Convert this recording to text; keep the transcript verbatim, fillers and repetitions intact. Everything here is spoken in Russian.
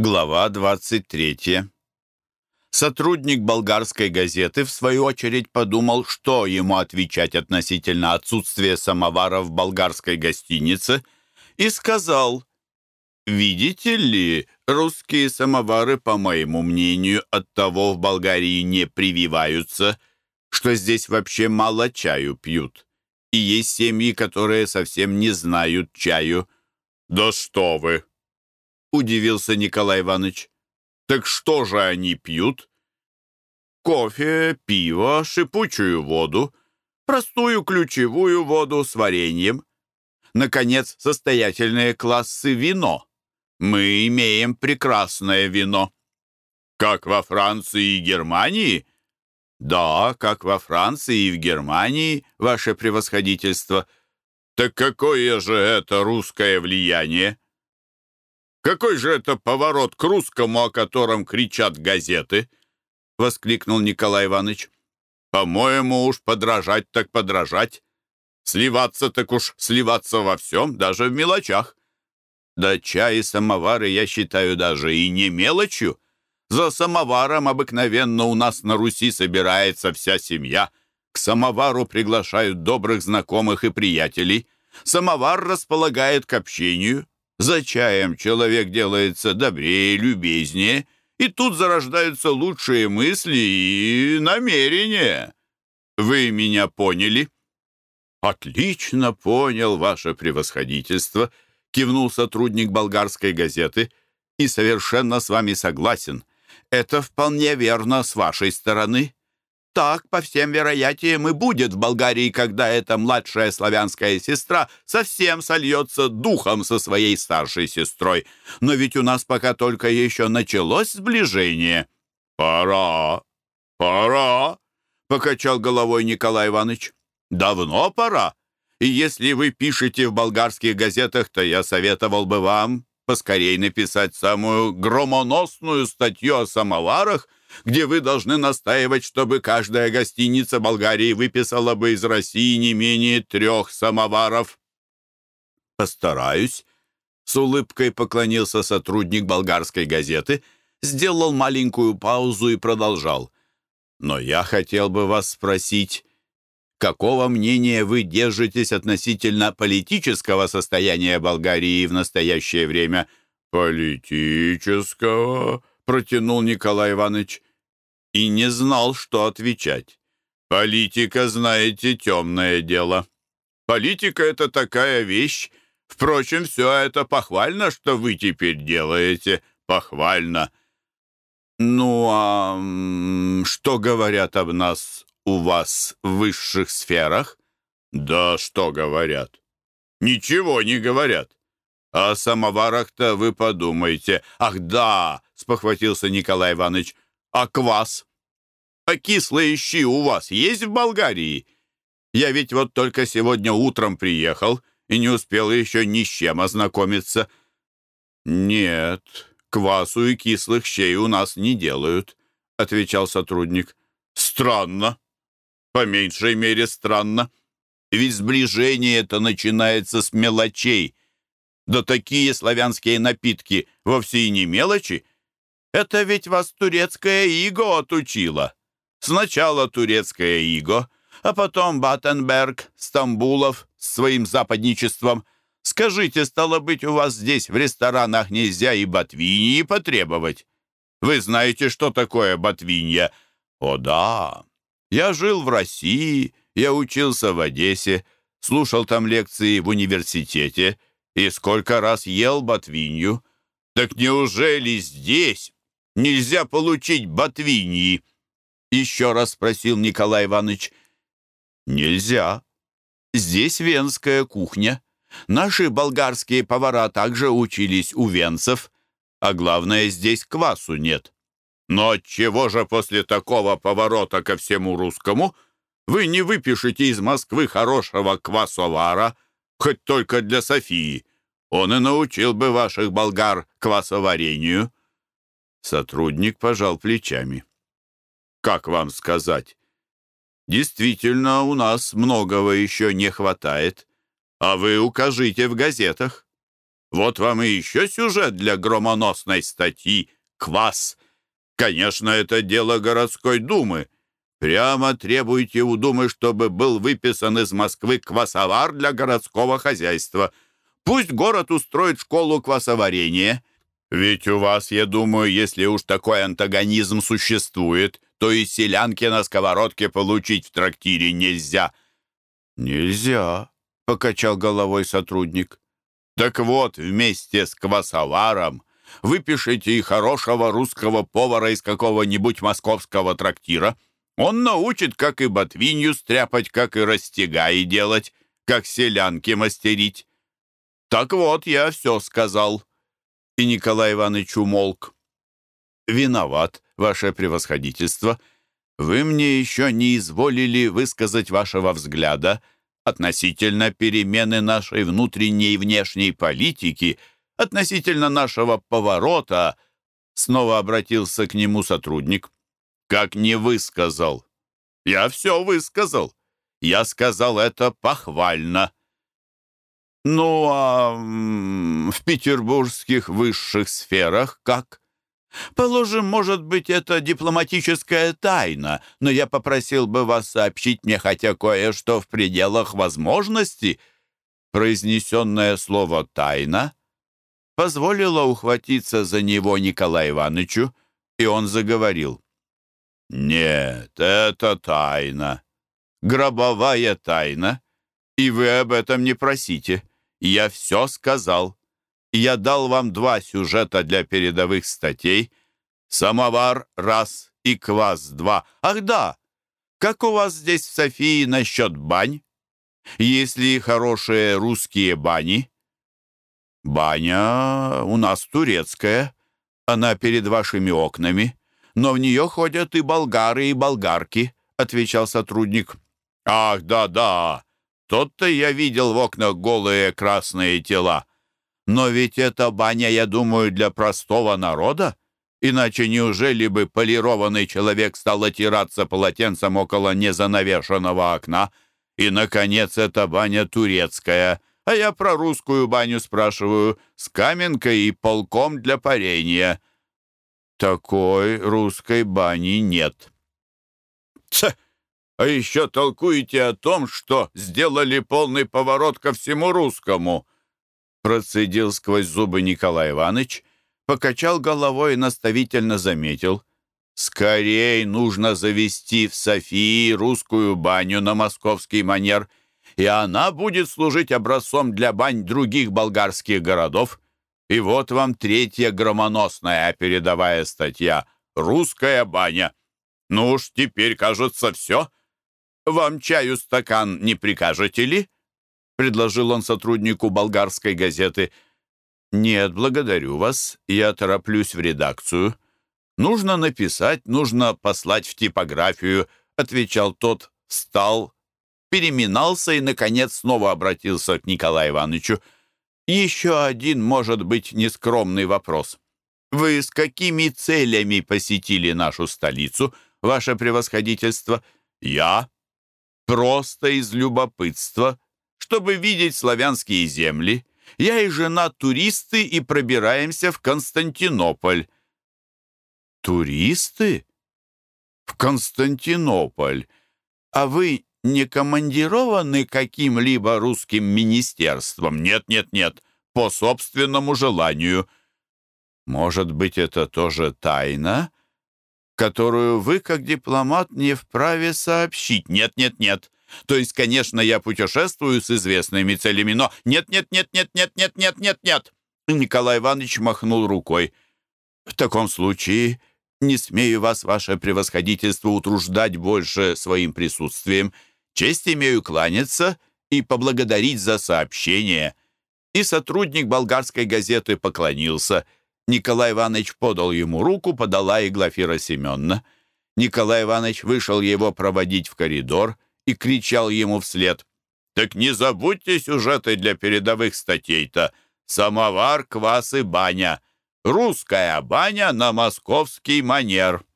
Глава двадцать третья. Сотрудник болгарской газеты, в свою очередь, подумал, что ему отвечать относительно отсутствия самовара в болгарской гостинице, и сказал: «Видите ли, русские самовары, по моему мнению, оттого в Болгарии не прививаются, что здесь вообще мало чаю пьют, и есть семьи, которые совсем не знают чаю». «Да что вы!» — удивился Николай Иванович. «Так что же они пьют?» «Кофе, пиво, шипучую воду, простую ключевую воду с вареньем. Наконец, состоятельные классы вино. Мы имеем прекрасное вино». «Как во Франции и Германии?» «Да, как во Франции и в Германии, ваше превосходительство». «Так какое же это русское влияние? Какой же это поворот к русскому, о котором кричат газеты?» — воскликнул Николай Иванович. «По-моему, уж подражать так подражать. Сливаться так уж сливаться во всем, даже в мелочах. Да чай и самовары я считаю даже и не мелочью. За самоваром обыкновенно у нас на Руси собирается вся семья. К самовару приглашают добрых знакомых и приятелей. Самовар располагает к общению. За чаем человек делается добрее, любезнее, и тут зарождаются лучшие мысли и намерения. Вы меня поняли?» «Отлично понял, ваше превосходительство», — кивнул сотрудник болгарской газеты, «и совершенно с вами согласен. Это вполне верно с вашей стороны. Так, по всем вероятиям, и будет в Болгарии, когда эта младшая славянская сестра совсем сольется духом со своей старшей сестрой. Но ведь у нас пока только еще началось сближение». «Пора, пора», — покачал головой Николай Иванович. «Давно пора. И если вы пишете в болгарских газетах, то я советовал бы вам поскорей написать самую громоносную статью о самоварах, где вы должны настаивать, чтобы каждая гостиница Болгарии выписала бы из России не менее трех самоваров». «Постараюсь», — с улыбкой поклонился сотрудник болгарской газеты, сделал маленькую паузу и продолжал. «Но я хотел бы вас спросить, какого мнения вы держитесь относительно политического состояния Болгарии в настоящее время?» «Политического?» — протянул Николай Иванович и не знал, что отвечать. «Политика, знаете, темное дело. Политика — это такая вещь. Впрочем, все это похвально, что вы теперь делаете. Похвально». «Ну, а м, что говорят об нас у вас в высших сферах?» «Да что говорят? Ничего не говорят. О самоварах-то вы подумайте». «Ах, да!» — спохватился Николай Иванович. «А квас? А кислые щи у вас есть в Болгарии? Я ведь вот только сегодня утром приехал и не успел еще ни с чем ознакомиться». «Нет, квасу и кислых щей у нас не делают», — отвечал сотрудник. «Странно. По меньшей мере странно. Ведь сближение-то начинается с мелочей. Да такие славянские напитки вовсе и не мелочи. Это ведь вас турецкая иго отучила. Сначала турецкая иго, а потом Баттенберг, Стамбулов с своим западничеством. Скажите, стало быть, у вас здесь в ресторанах нельзя и ботвиньи потребовать? Вы знаете, что такое ботвинья?» «О, да. Я жил в России, я учился в Одессе, слушал там лекции в университете и сколько раз ел ботвинью. Так неужели здесь нельзя получить ботвиньи?» Еще раз спросил Николай Иванович. «Нельзя. Здесь венская кухня. Наши болгарские повара также учились у венцев, а главное, здесь квасу нет». «Но отчего же после такого поворота ко всему русскому вы не выпишете из Москвы хорошего квасовара, хоть только для Софии? Он и научил бы ваших болгар квасоварению». Сотрудник пожал плечами. «Как вам сказать? Действительно, у нас многого еще не хватает, а вы укажите в газетах. Вот вам и еще сюжет для громоносной статьи «Квас». Конечно, это дело городской думы. Прямо требуйте у думы, чтобы был выписан из Москвы квасовар для городского хозяйства. Пусть город устроит школу квасоварения. Ведь у вас, я думаю, если уж такой антагонизм существует, то и селянки на сковородке получить в трактире нельзя». «Нельзя», — покачал головой сотрудник. «Так вот, вместе с квасоваром выпишите и хорошего русского повара из какого-нибудь московского трактира. Он научит, как и ботвинью стряпать, как и растягаи делать, как селянки мастерить». «Так вот, я все сказал». И Николай Иванович умолк. «Виноват, ваше превосходительство. Вы мне еще не изволили высказать вашего взгляда относительно перемены нашей внутренней и внешней политики, относительно нашего поворота». Снова обратился к нему сотрудник. «Как не высказал? Я все высказал. Я сказал это похвально». «Ну, а в петербургских высших сферах как? Положим, может быть, это дипломатическая тайна, но я попросил бы вас сообщить мне хотя кое-что в пределах возможности». Произнесенное слово «тайна» позволило ухватиться за него Николаю Ивановичу, и он заговорил. «Нет, это тайна, гробовая тайна, и вы об этом не просите. Я все сказал. Я дал вам два сюжета для передовых статей. Самовар — раз и квас — два. Ах да, как у вас здесь в Софии насчет бань? Есть ли хорошие русские бани?» «Баня у нас турецкая. Она перед вашими окнами. Но в нее ходят и болгары, и болгарки», — отвечал сотрудник. «Ах, да-да, тот-то я видел в окнах голые красные тела. Но ведь эта баня, я думаю, для простого народа. Иначе неужели бы полированный человек стал отираться полотенцем около незанавешенного окна? И, наконец, эта баня турецкая. А я про русскую баню спрашиваю, с каменкой и полком для парения». «Такой русской бани нет». «Тьф! А еще толкуете о том, что сделали полный поворот ко всему русскому», процедил сквозь зубы Николай Иванович, покачал головой и наставительно заметил. «Скорей нужно завести в Софии русскую баню на московский манер, и она будет служить образцом для бань других болгарских городов. И вот вам третья громоносная передовая статья «Русская баня». Ну уж теперь, кажется, все. Вам чаю стакан не прикажете ли?» — предложил он сотруднику болгарской газеты. «Нет, благодарю вас. Я тороплюсь в редакцию. Нужно написать, нужно послать в типографию», — отвечал тот, встал, переминался и, наконец, снова обратился к Николаю Ивановичу. «Еще один, может быть, нескромный вопрос. Вы с какими целями посетили нашу столицу, ваше превосходительство?» «Я? Просто из любопытства, чтобы видеть славянские земли. Я и жена туристы и пробираемся в Константинополь». «Туристы? В Константинополь? А вы не командированы каким-либо русским министерством?» «Нет, нет, нет, по собственному желанию». «Может быть, это тоже тайна, которую вы, как дипломат, не вправе сообщить?» «Нет, нет, нет. То есть, конечно, я путешествую с известными целями, но нет, нет, нет, нет, нет, нет, нет, нет, нет». Николай Иванович махнул рукой. «В таком случае не смею вас, ваше превосходительство, утруждать больше своим присутствием. Честь имею кланяться и поблагодарить за сообщение». И сотрудник болгарской газеты поклонился. Николай Иванович подал ему руку, подала и Глафира Семеновна. Николай Иванович вышел его проводить в коридор и кричал ему вслед: «Так не забудьте сюжеты для передовых статей-то. Самовар, квас и баня. Русская баня на московский манер».